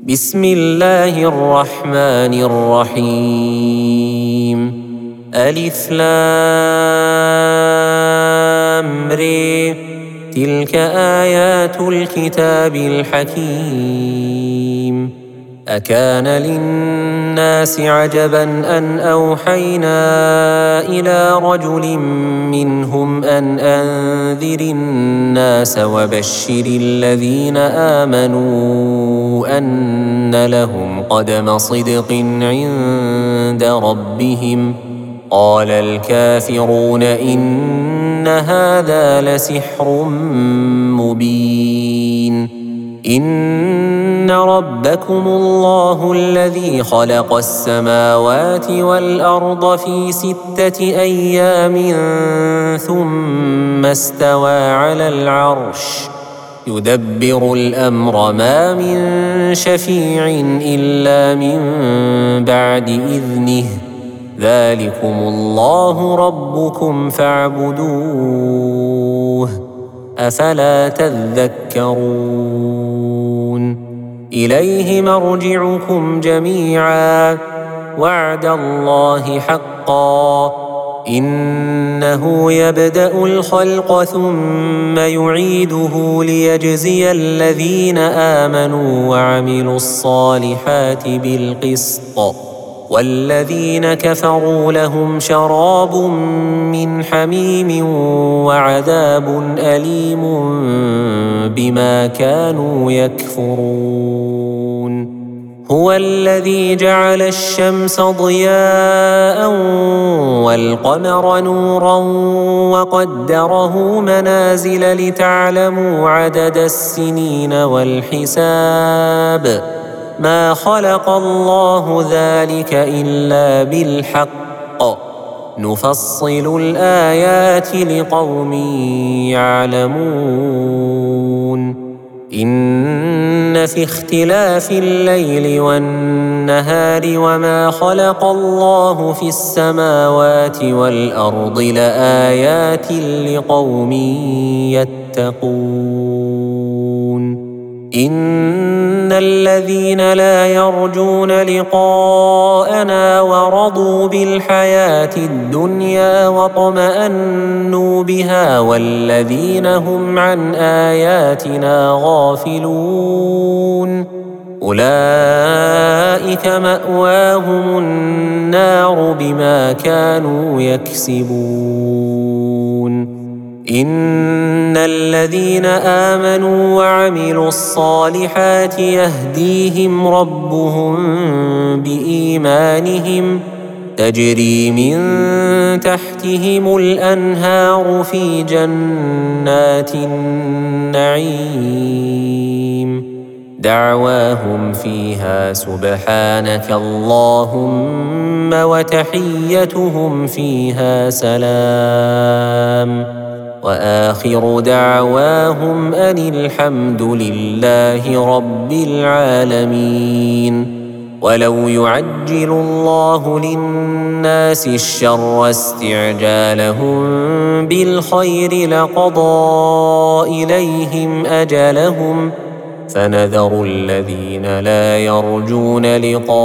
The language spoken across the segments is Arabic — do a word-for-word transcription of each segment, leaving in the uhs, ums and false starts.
بسم الله الرحمن الرحيم. ألف لام ر. تلك آيات الكتاب الحكيم. أكان للناس عجبا أن أوحينا إلى رجل منهم أن أنذر الناس وبشر الذين آمنوا أن لهم قدم صدق عند ربهم. قال الكافرون إن هذا لسحر مبين. إن ربكم الله الذي خلق السماوات والأرض في ستة أيام ثم استوى على العرش يدبر الأمر ما من شفيع إلا من بعد إذنه. ذلكم الله ربكم فاعبدوه أفلا تذكرون. إليه مرجعكم جميعا وعد الله حقا. إنه يبدأ الخلق ثم يعيده ليجزي الذين آمنوا وعملوا الصالحات بالقسط والذين كفروا لهم شراب من حميم وعذاب أليم بما كانوا يكفرون. هو الذي جعل الشمس ضياء والقمر نورا وقدره منازل لتعلموا عدد السنين والحساب. ما خلق الله ذلك إلا بالحق. نفصل الآيات لقوم يعلمون. إن في اختلاف الليل والنهار وما خلق الله في السماوات والأرض لآيات لقوم يتقون. إن الذين لا يرجون لقاءنا ورضوا بالحياة الدنيا واطمأنوا بها والذين هم عن آياتنا غافلون أولئك مأواهم النار بما كانوا يكسبون. إن الذين آمنوا وعملوا الصالحات يهديهم ربهم بإيمانهم تجري من تحتهم الأنهار في جنات النعيم. دعواهم فيها سبحانك اللهم وتحيتهم فيها سلام وآخر دعواهم أن الحمد لله رب العالمين. ولو يعجل الله للناس الشر استعجالهم بالخير لقضى إليهم أجلهم فنذر الذين لا يرجون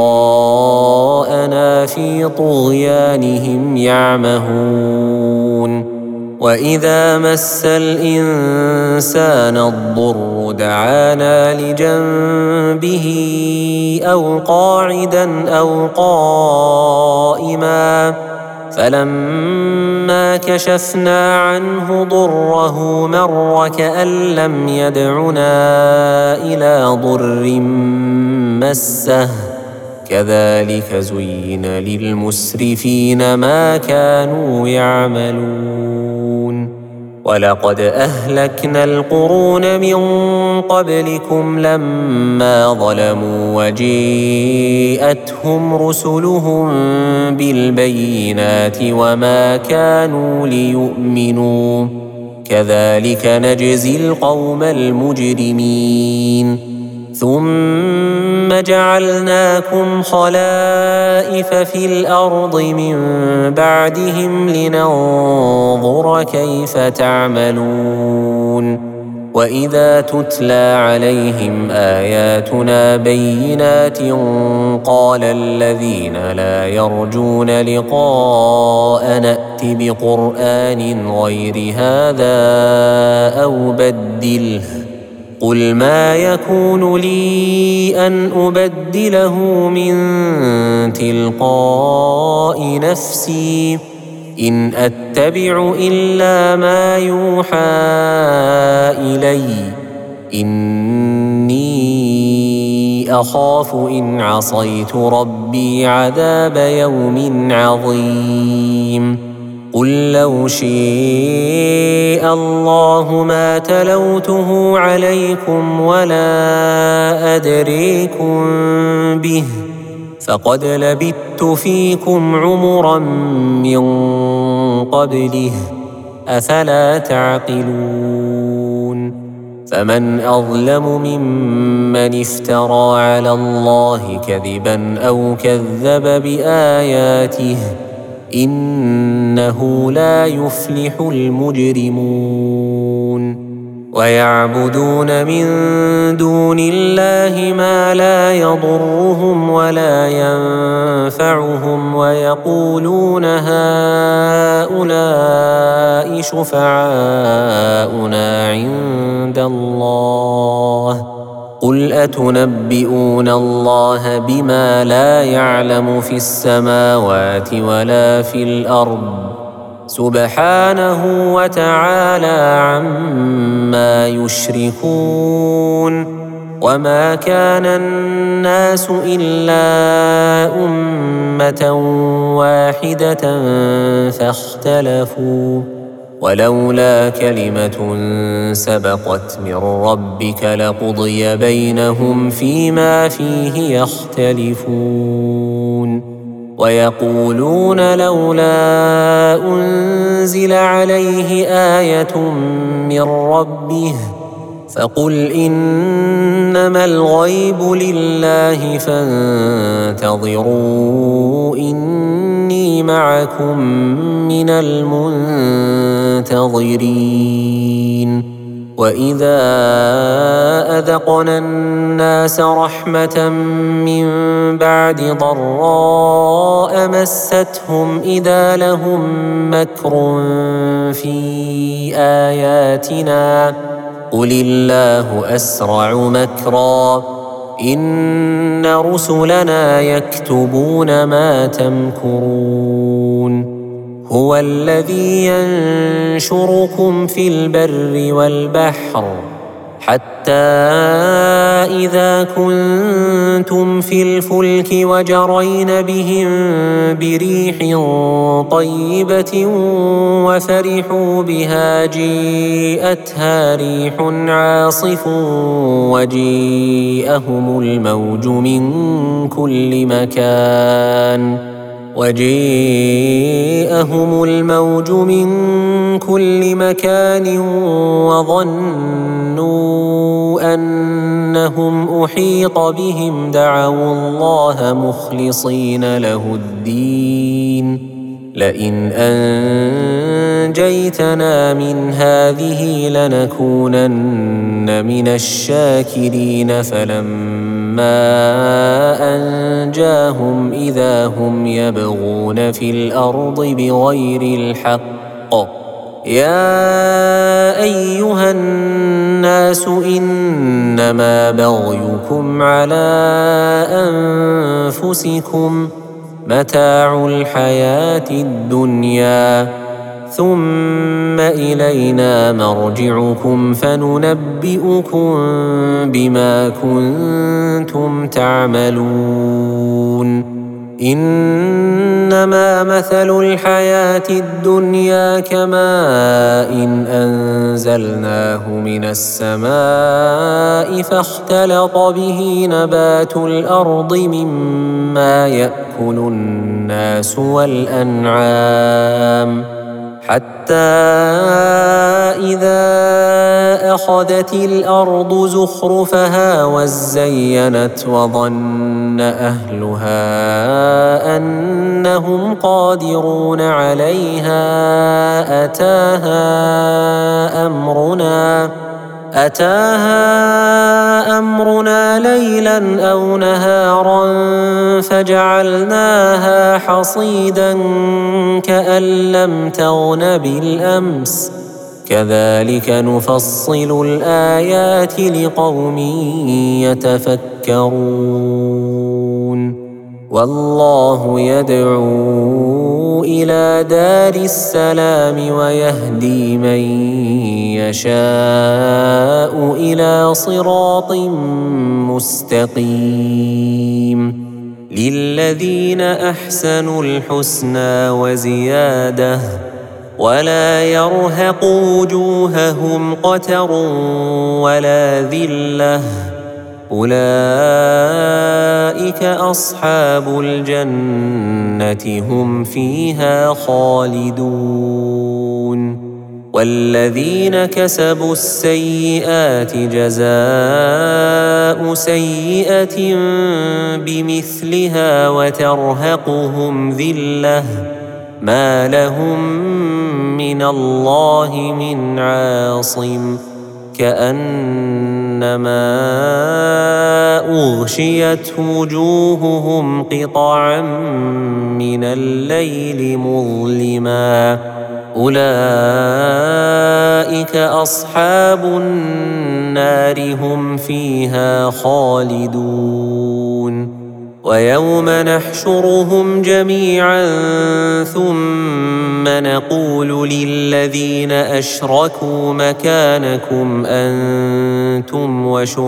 لقاءنا في طغيانهم يعمهون. وإذا مس الإنسان الضر دعانا لجنبه أو قاعدا أو قائما فلما كشفنا عنه ضره مر كأن لم يدعنا إلى ضر مسه. كذلك زين للمسرفين ما كانوا يعملون. ولقد أهلكنا القرون من قبلكم لما ظلموا وجيءتهم رسلهم بالبينات وما كانوا ليؤمنوا. كذلك نجزي القوم المجرمين. ثم جعلناكم خلائف في الأرض من بعدهم لننظر كيف تعملون. وإذا تتلى عليهم آياتنا بينات قال الذين لا يرجون لقاء نأت بقرآن غير هذا أو بدله قل ما يكون لي أن أبدله من تلقاء نفسي إن أتبع إلا ما يوحى إلي إني أخاف إن عصيت ربي عذاب يوم عظيم قل لو شاء الله ما تلوته عليكم ولا أدريكم به فقد لبثت فيكم عمرا من قبله أفلا تعقلون فمن أظلم ممن افترى على الله كذبا أو كذب بآياته إنه لا يفلح المجرمون ويعبدون من دون الله ما لا يضرهم ولا ينفعهم ويقولون هؤلاء شفعاؤنا عند الله قل أتنبئون الله بما لا يعلم في السماوات ولا في الأرض سبحانه وتعالى عما يشركون وما كان الناس إلا أمة واحدة فاختلفوا ولولا كلمة سبقت من ربك لقضي بينهم فيما فيه يختلفون ويقولون لولا أنزل عليه آية من ربه فقل إنما الغيب لله فانتظروا إني معكم من المنتظرين وإذا أذقنا الناس رحمة من بعد ضراء مستهم إذا لهم مكر في آياتنا قل الله أسرع مكرا إن رسلنا يكتبون ما تمكرون هو الذي ينشركم في البر والبحر حتى إذا كنتم في الفلك وجرين بهم بريح طيبة وفرحوا بها جيءتها ريح عاصف وجيءهم الموج من كل مكان وجيءهم الموج من كل مكان وظنوا أنهم أحيط بهم دعوا الله مخلصين له الدين لئن أنجيتنا من هذه لنكونن من الشاكرين فلما أنجاهم إذا هم يبغون في الأرض بغير الحق يا أيها الناس إنما بغيكم على أنفسكم متاع الحياة الدنيا ثم إلينا مرجعكم فننبئكم بما كنتم تعملون إنما مثل الحياة الدنيا كماء إن أنزلناه من السماء فاختلط به نبات الأرض مما يأكل الناس والأنعام حتى إذا أخذت الأرض زخرفها وزينت وظن أهلها أنهم قادرون عليها أتاها أمرنا أتاها أمرنا ليلا أو نهارا فجعلناها حصيدا كأن لم تغن بالأمس كذلك نفصل الآيات لقوم يتفكرون والله يدعو إلى دار السلام ويهدي من يشاء إلى صراط مستقيم للذين أحسنوا الحسنى وزيادة ولا يرهق وجوههم قتر ولا ذلة أولئك أصحاب الجنة هم فيها خالدون والذين كسبوا السيئات جزاء سيئة بمثلها وترهقهم ذلة ما لهم من الله من عاصم كأنما أغشيت وجوههم قطعا من الليل مظلما أولئك أصحاب النار هم فيها خالدون ويوم نحشرهم جميعا ثم نقول للذين أشركوا مكانكم أنتم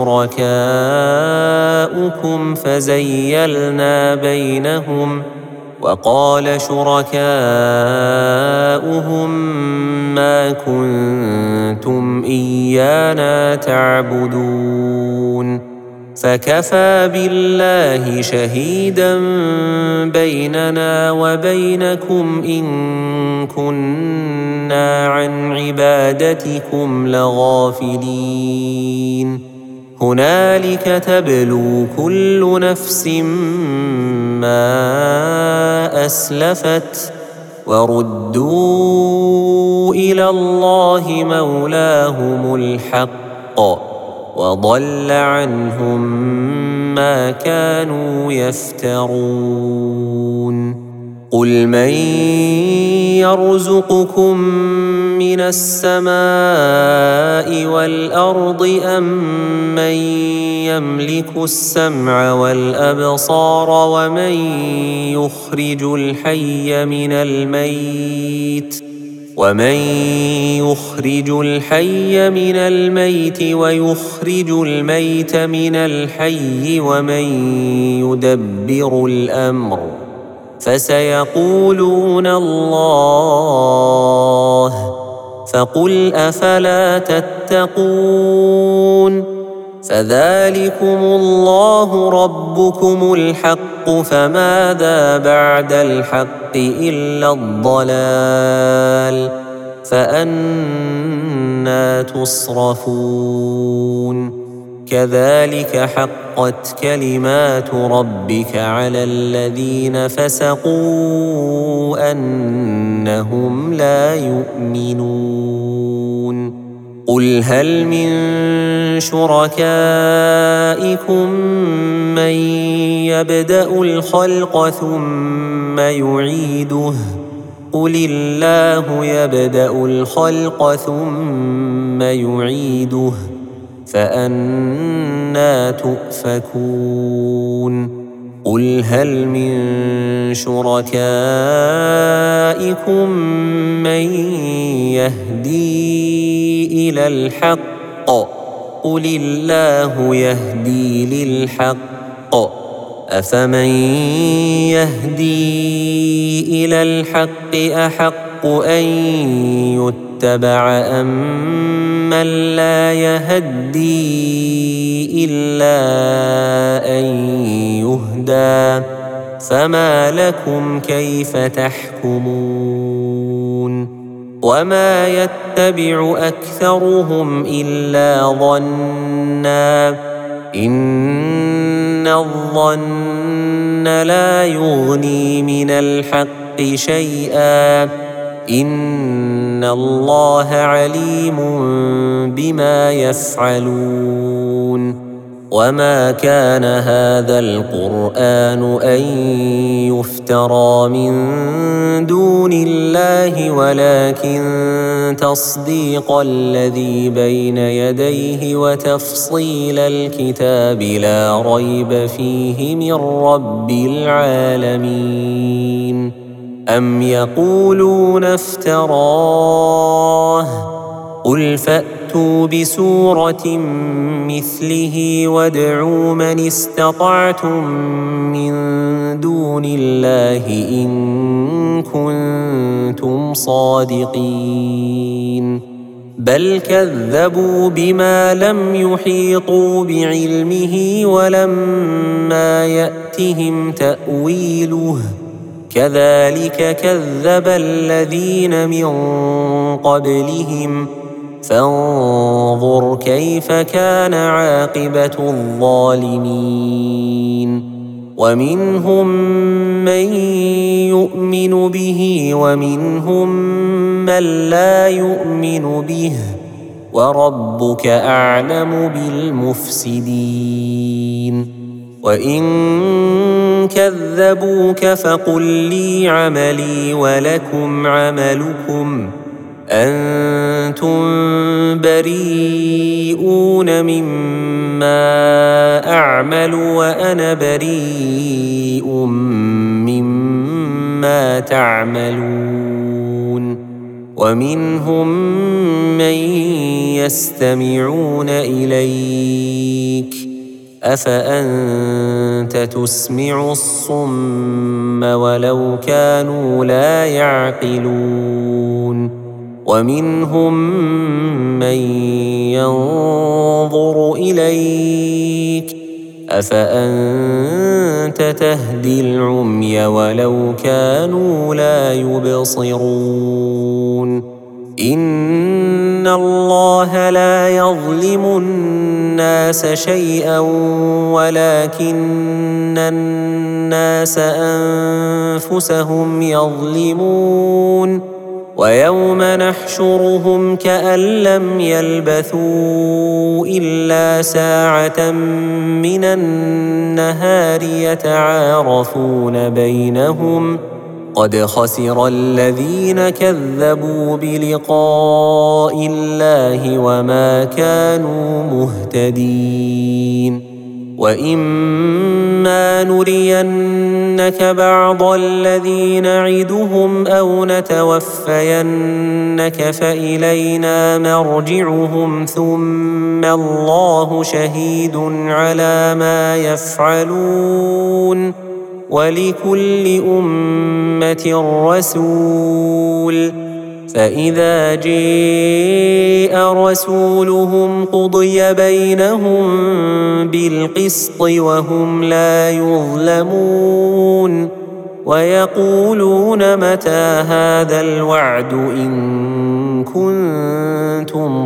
وشركاؤكم فزيلنا بينهم وقال شركاؤهم ما كنتم إيانا تعبدون فكفى بالله شهيدا بيننا وبينكم إن كنا عن عبادتكم لغافلين هنالك تبلو كل نفس ما أسلفت وردوا إلى الله مولاهم الحق وضل عنهم ما كانوا يفترون قل من يرزقكم من السماء والأرض أم من يملك السمع والأبصار ومن يخرج الحي من الميت ومن يخرج الحي من الميت ويخرج الميت من الحي ومن يدبر الأمر فسيقولون الله فقل أفلا تتقون فذلكم الله ربكم الحق فماذا بعد الحق إلا الضلال فأنى تصرفون كذلك حقت كلمات ربك على الذين فسقوا أنهم لا يؤمنون قل هل من شركائكم من يبدأ الخلق ثم يعيده قل الله يبدأ الخلق ثم يعيده فأنى تؤفكون قل هل من شركائكم من يهدي إلى الحق قل الله يهدي للحق أفمن يهدي إلى الحق أحق أن يتبع أم من لا يهدي إلا أن يهدى فما لكم كيف تحكمون وما يتبع أكثرهم إلا ظنا إن الظن لا يغني من الحق شيئا إن الله عليم بما يفعلون وما كان هذا القرآن أن يفترى من دون الله ولكن تصديق الذي بين يديه وتفصيل الكتاب لا ريب فيه من رب العالمين أم يقولون افتراه قل فأتوا بسورة مثله وادعوا من استطعتم من دون الله إن كنتم صادقين بل كذبوا بما لم يحيطوا بعلمه ولما يأتهم تأويله كذلك كذب الذين من قبلهم فانظر كيف كان عاقبة الظالمين ومنهم من يؤمن به ومنهم من لا يؤمن به وربك أعلم بالمفسدين وإن كذبوك فقل لي عملي ولكم عملكم أنتم بريئون مما أعمل وأنا بريء مما تعملون ومنهم من يستمعون إليك أفأنت تسمع الصم ولو كانوا لا يعقلون ومنهم من ينظر إليك أفأنت تهدي العمي ولو كانوا لا يبصرون إن الله لا يظلم الناس شيئا ولكن الناس أنفسهم يظلمون ويوم نحشرهم كأن لم يلبثوا إلا ساعة من النهار يتعارفون بينهم قد خسر الذين كذبوا بلقاء الله وما كانوا مهتدين وإما نرينك بعض الذي نعدهم أو نتوفينك فإلينا مرجعهم ثم الله شهيد على ما يفعلون ولكل أمة رسول فإذا جاء رسولهم قضي بينهم بالقسط وهم لا يظلمون ويقولون متى هذا الوعد إن كنتم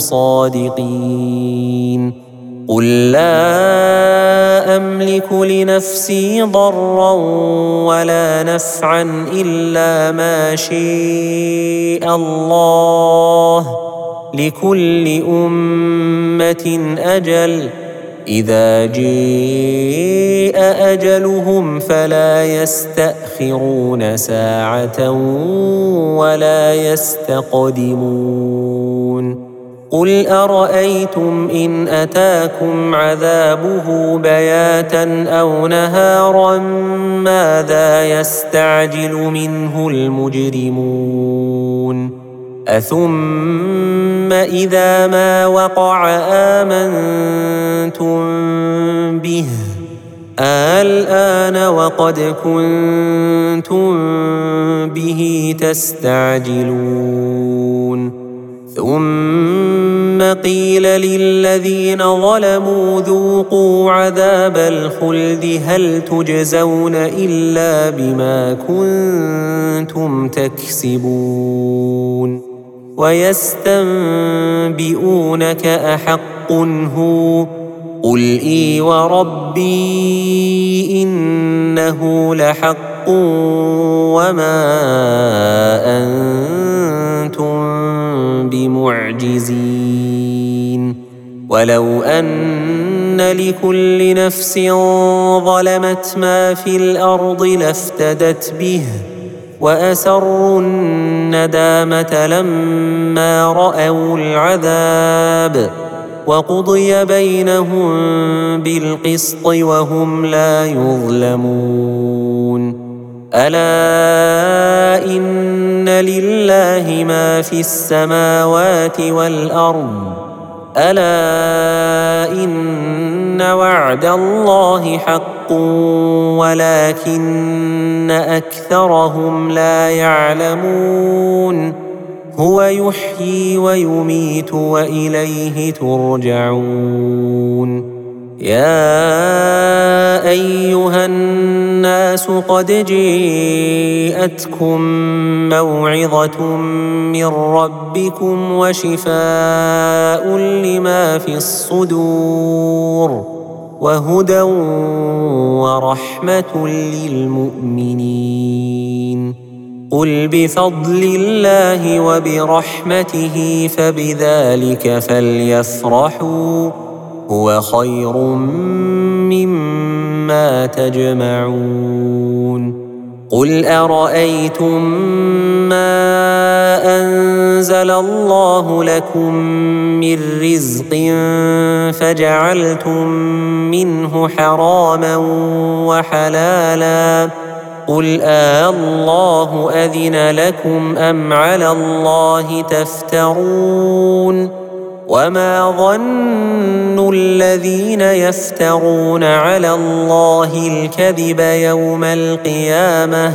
صادقين قل لا أملك لنفسي ضرا ولا نفعا إلا ما شاء الله لكل أمة أجل إذا جاء أجلهم فلا يستأخرون ساعة ولا يستقدمون قل أرأيتم إن أتاكم عذابه بياتا أو نهارا ماذا يستعجل منه المجرمون أثم إذا ما وقع آمنتم به الآن وقد كنتم به تستعجلون ثم قيل للذين ظلموا ذوقوا عذاب الخلد هل تجزون إلا بما كنتم تكسبون ويستنبئونك أحق هو قل إي وربي إنه لحق وما أنتم أنتم بمعجزين ولو أن لكل نفس ظلمت ما في الأرض لافتدت به وأسروا الندامة لما رأوا العذاب وقضي بينهم بالقسط وهم لا يظلمون ألا إن لله ما في السماوات والأرض ألا إن وعد الله حق ولكن أكثرهم لا يعلمون هو يحيي ويميت وإليه ترجعون يا أيها الناس قد جاءتكم موعظة من ربكم وشفاء لما في الصدور وهدى ورحمة للمؤمنين قل بفضل الله وبرحمته فبذلك فليفرحوا هو خير مما تجمعون قل أرأيتم ما أنزل الله لكم من رزق فجعلتم منه حراما وحلالا قل آه الله أذن لكم أم على الله تفترون وما ظن الذين يفترون على الله الكذب يوم القيامة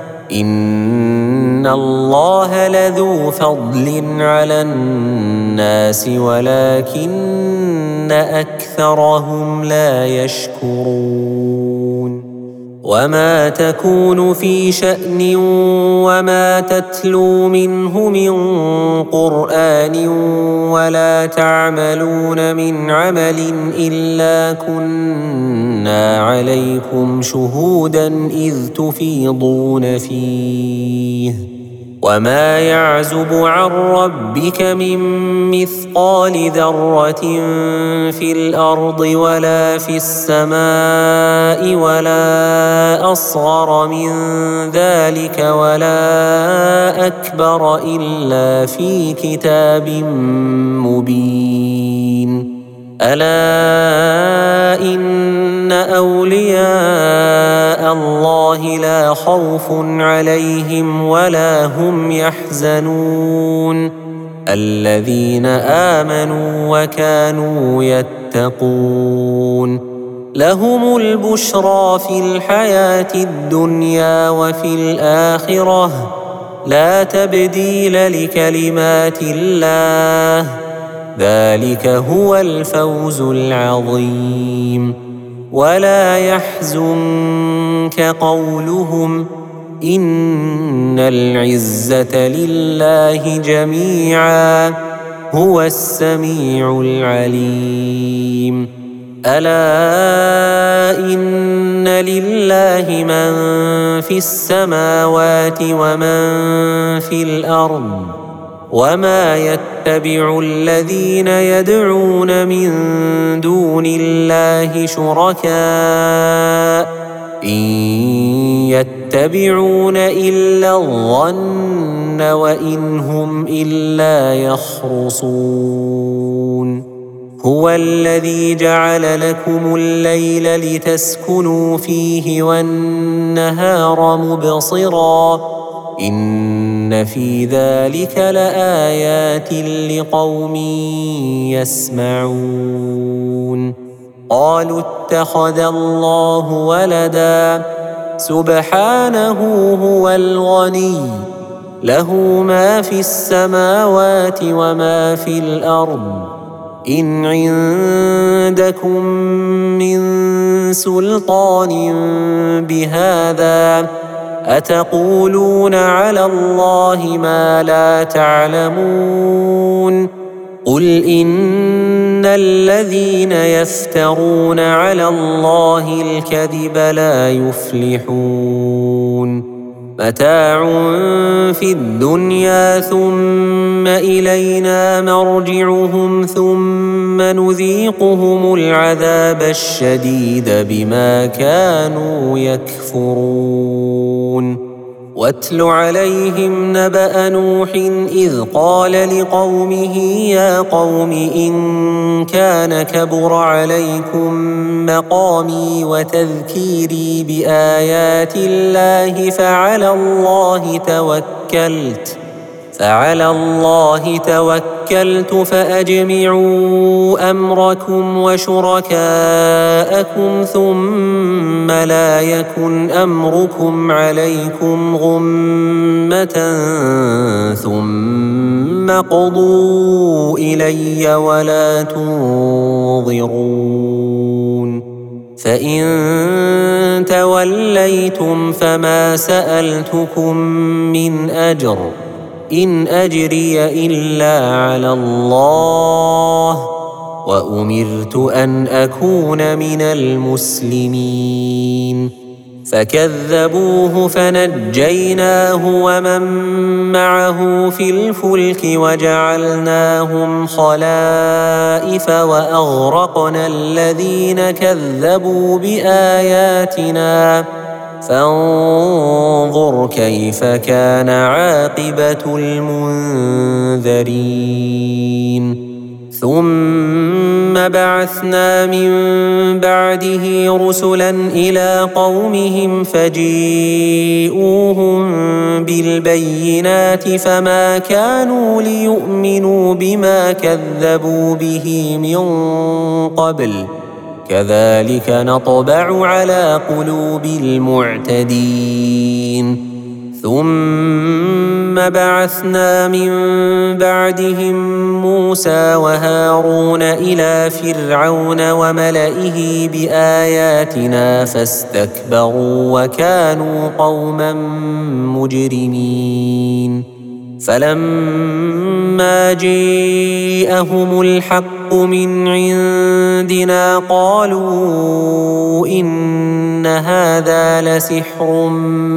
إن الله لذو فضل على الناس ولكن أكثرهم لا يشكرون وما تكون في شأن وما تتلو منه من قرآن ولا تعملون من عمل إلا كنا عليكم شهودا إذ تفيضون فيه وما يعزب عن ربك من مثقال ذرة في الأرض ولا في السماء ولا أصغر من ذلك ولا أكبر إلا في كتاب مبين ألا إن أولياء الله لا خوف عليهم ولا هم يحزنون الذين آمنوا وكانوا يتقون لهم البشرى في الحياة الدنيا وفي الآخرة لا تبديل لكلمات الله ذلك هو الفوز العظيم ولا يحزنك قولهم إن العزة لله جميعا هو السميع العليم ألا إن لله من في السماوات ومن في الأرض وما يتبع الذين يدعون من دون الله شركاء إن يتبعون إلا الظن وإن هم إلا يخرصون هو الذي جعل لكم الليل لتسكنوا فيه والنهار مبصراً إن في ذلك لآيات لقوم يسمعون قالوا اتخذ الله ولدا سبحانه هو الغني له ما في السماوات وما في الأرض إن عندكم من سلطان بهذا أتقولون على الله ما لا تعلمون قل إن الذين يفترون على الله الكذب لا يفلحون متاع في الدنيا ثم إلينا مرجعهم ثم نذيقهم العذاب الشديد بما كانوا يكفرون واتل عليهم نبأ نوح إذ قال لقومه يا قوم إن كان كبر عليكم مقامي وتذكيري بآيات الله فعلى الله توكلت فعلى الله توكلت فأجمعوا أمركم وشركاءكم ثم لا يكن أمركم عليكم غمة ثم قضوا إلي ولا تنظرون فإن توليتم فما سألتكم من أجر إن أجري إلا على الله وأمرت أن أكون من المسلمين فكذبوه فنجيناه ومن معه في الفلك وجعلناهم خلائف وأغرقنا الذين كذبوا بآياتنا فانظر كيف كان عاقبة المنذرين ثم بعثنا من بعده رسلا إلى قومهم فجيءوهم بالبينات فما كانوا ليؤمنوا بما كذبوا به من قبل كذلك نطبع على قلوب المعتدين ثم بعثنا من بعدهم موسى وهارون إلى فرعون وملئه بآياتنا فاستكبروا وكانوا قوما مجرمين فلما جاءهم الحق من عندنا قالوا إن هذا لسحر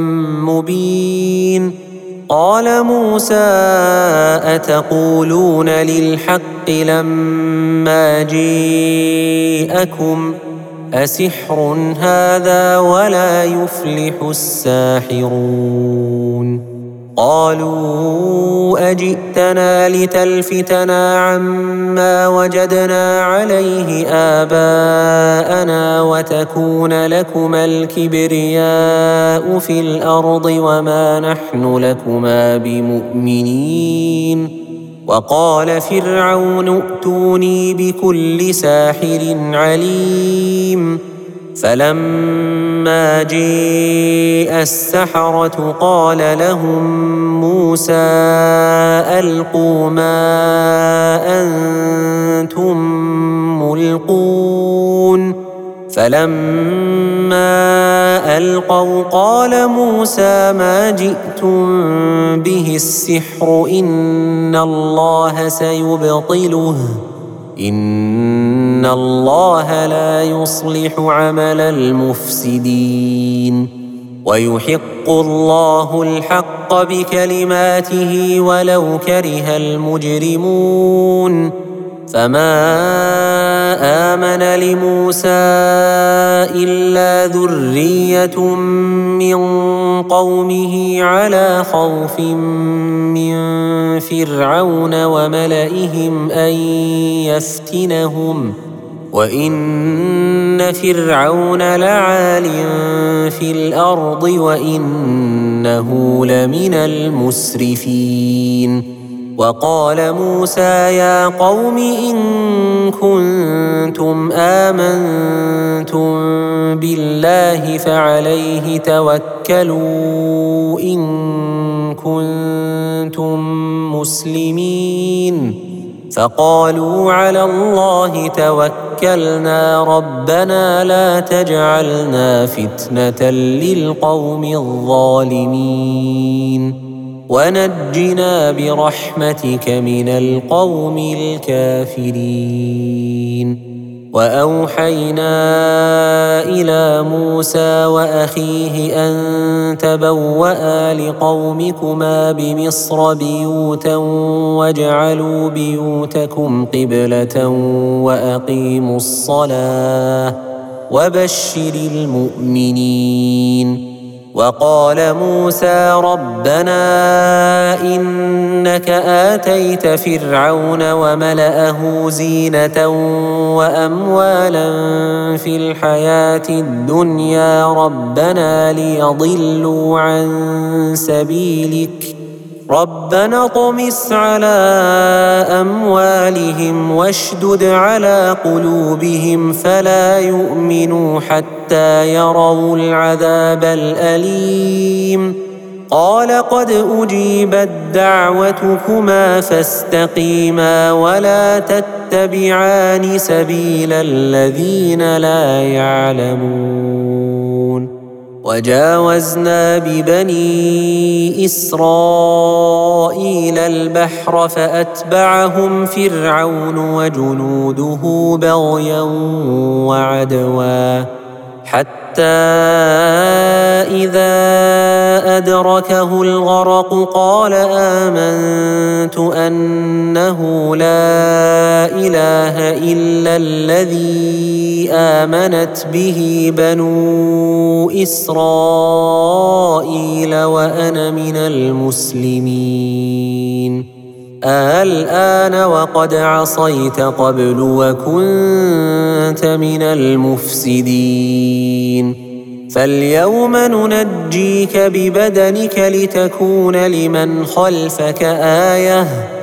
مبين قال موسى أتقولون للحق لما جاءكم أسحر هذا ولا يفلح الساحرون قالوا أجئتنا لتلفتنا عما وجدنا عليه آباءنا وتكون لكما الكبرياء في الأرض وما نحن لكما بمؤمنين وقال فرعون ائتوني بكل ساحر عليم فلما جاء السحرة قال لهم موسى ألقوا ما أنتم ملقون فلما ألقوا قال موسى ما جئتم به السحر إن الله سيبطله إن الله لا يصلح عمل المفسدين ويحق الله الحق بكلماته ولو كره المجرمون فما آمن لموسى إلا ذرية من قومه على خوف من فرعون وملئهم أن يفتنهم وإن فرعون لعال في الأرض وإنه لمن المسرفين وقال موسى يا قوم إن كنتم آمنتم بالله فعليه توكلوا إن كنتم مسلمين فقالوا على الله توكلنا ربنا لا تجعلنا فتنة للقوم الظالمين ونجنا برحمتك من القوم الكافرين وأوحينا إلى موسى وأخيه أن تبوأ لقومكما بمصر بيوتا واجعلوا بيوتكم قبلة وأقيموا الصلاة وبشر المؤمنين. وقال موسى ربنا إنك آتيت فرعون وملأه زينة وأموالا في الحياة الدنيا ربنا ليضلوا عن سبيلك ربنا اطمس على أموالهم واشدد على قلوبهم فلا يؤمنوا حتى يروا العذاب الأليم. قال قد أجيبت دعوتكما فاستقيما ولا تتبعان سبيل الذين لا يعلمون. وجاوزنا ببني إسرائيل البحر فأتبعهم فرعون وجنوده بغيا وعدوا حتى إذا أدركه الغرق قال آمنت أنه لا إله إلا الذي آمنت به بنو إسرائيل وأنا من المسلمين. الآن وقد عصيت قبل وكنت من المفسدين فاليوم ننجيك ببدنك لتكون لمن خلفك آية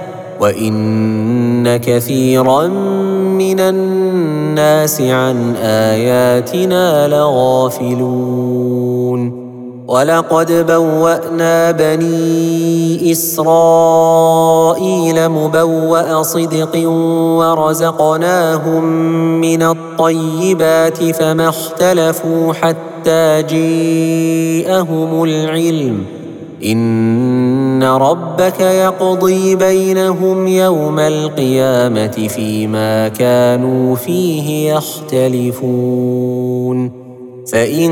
وإن كثيرا من الناس عن آياتنا لغافلون. ولقد بوأنا بني إسرائيل مبوأ صدق ورزقناهم من الطيبات فما اختلفوا حتى جاءهم العلم إن ربك يقضي بينهم يوم القيامة فيما كانوا فيه يختلفون. فإن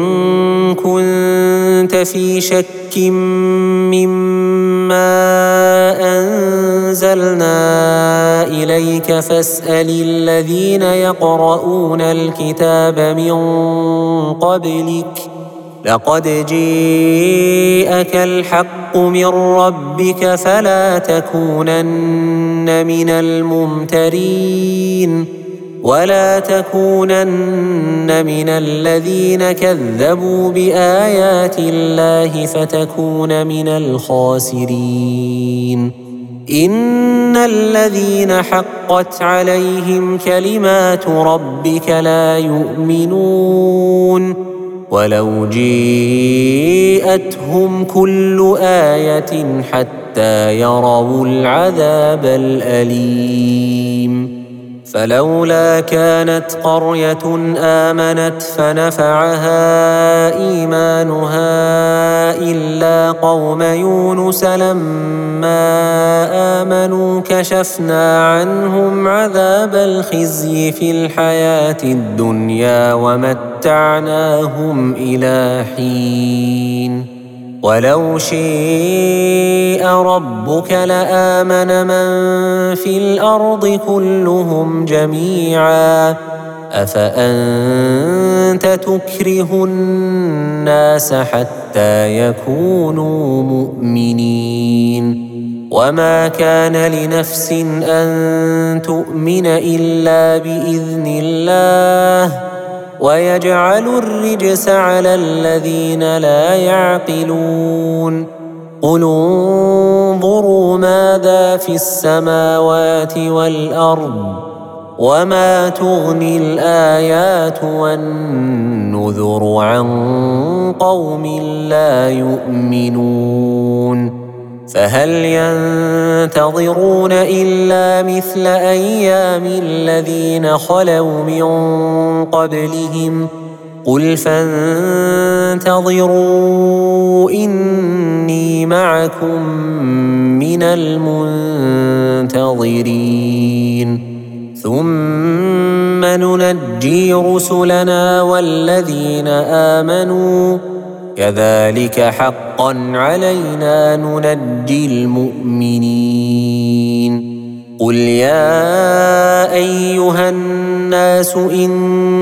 كنت في شك مما أنزلنا إليك فاسأل الذين يقرؤون الكتاب من قبلك لقد جاءك الحق من ربك فلا تكونن من الممترين ولا تكونن من الذين كذبوا بآيات الله فتكون من الخاسرين. إن الذين حقت عليهم كلمات ربك لا يؤمنون ولو جاءتهم كل آية حتى يروا العذاب الأليم. فلولا كانت قرية آمنت فنفعها إيمانها إلا قوم يونس لما آمنوا كشفنا عنهم عذاب الخزي في الحياة الدنيا ومتعناهم إلى حين. ولو شاء ربك لآمن من في الأرض كلهم جميعا أفأنت تكره الناس حتى يكونوا مؤمنين. وما كان لنفس أن تؤمن إلا بإذن الله ويجعل الرجس على الذين لا يعقلون. قل انظروا ماذا في السماوات والأرض وما تغني الآيات والنذر عن قوم لا يؤمنون. فهل ينتظرون إلا مثل أيام الذين خلوا من قبلهم قل فانتظروا إني معكم من المنتظرين ثم ننجي رسلنا والذين آمنوا كذلك حقا علينا ننجي المؤمنين. قل يا أيها الناس إن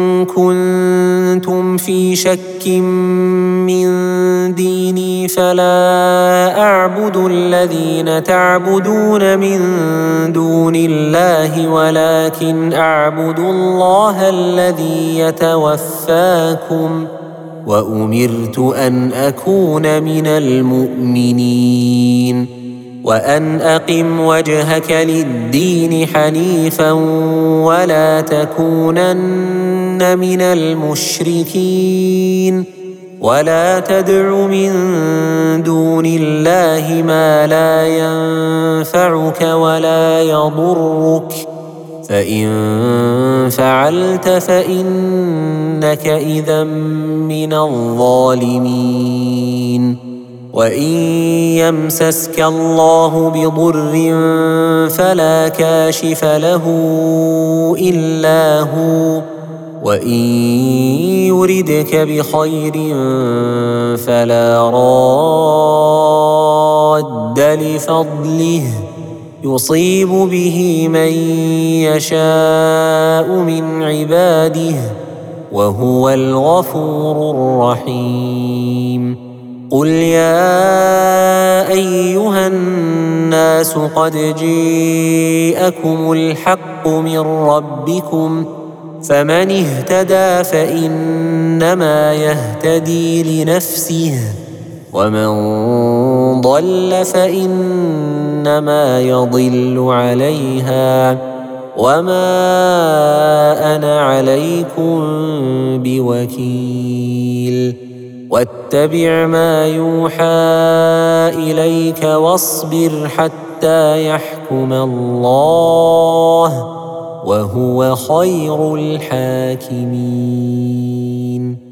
كنتم في شك من ديني فلا أعبد الذين تعبدون من دون الله ولكن أعبد الله الذي يتوفاكم وأمرت أن أكون من المؤمنين وأن أقم وجهك للدين حنيفا ولا تكونن من المشركين ولا تدع من دون الله ما لا ينفعك ولا يضرك فإن فعلت فإنك إذا من الظالمين. وإن يمسسك الله بضر فلا كاشف له إلا هو وإن يردك بخير فلا راد لفضله يصيب به من يشاء من عباده وهو الغفور الرحيم. قل يا أيها الناس قد جاءكم الحق من ربكم فمن اهتدى فإنما يهتدي لنفسه ومن ضل فإنما يضل عليها وما أنا عليكم بوكيل. واتبع ما يوحى إليك واصبر حتى يحكم الله وهو خير الحاكمين.